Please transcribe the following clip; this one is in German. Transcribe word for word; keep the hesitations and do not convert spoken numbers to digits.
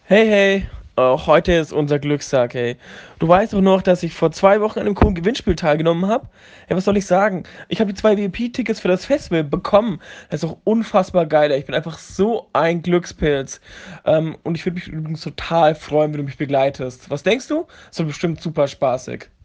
Hey, hey, äh, heute ist unser Glückstag, hey. Du weißt doch noch, dass ich vor zwei Wochen an einem coolen Gewinnspiel teilgenommen habe? Ja, was soll ich sagen? Ich habe die zwei V I P-Tickets für das Festival bekommen. Das ist doch unfassbar geil, ey. Ich bin einfach so ein Glückspilz. Ähm, und ich würde mich übrigens total freuen, wenn du mich begleitest. Was denkst du? Das wird bestimmt super spaßig.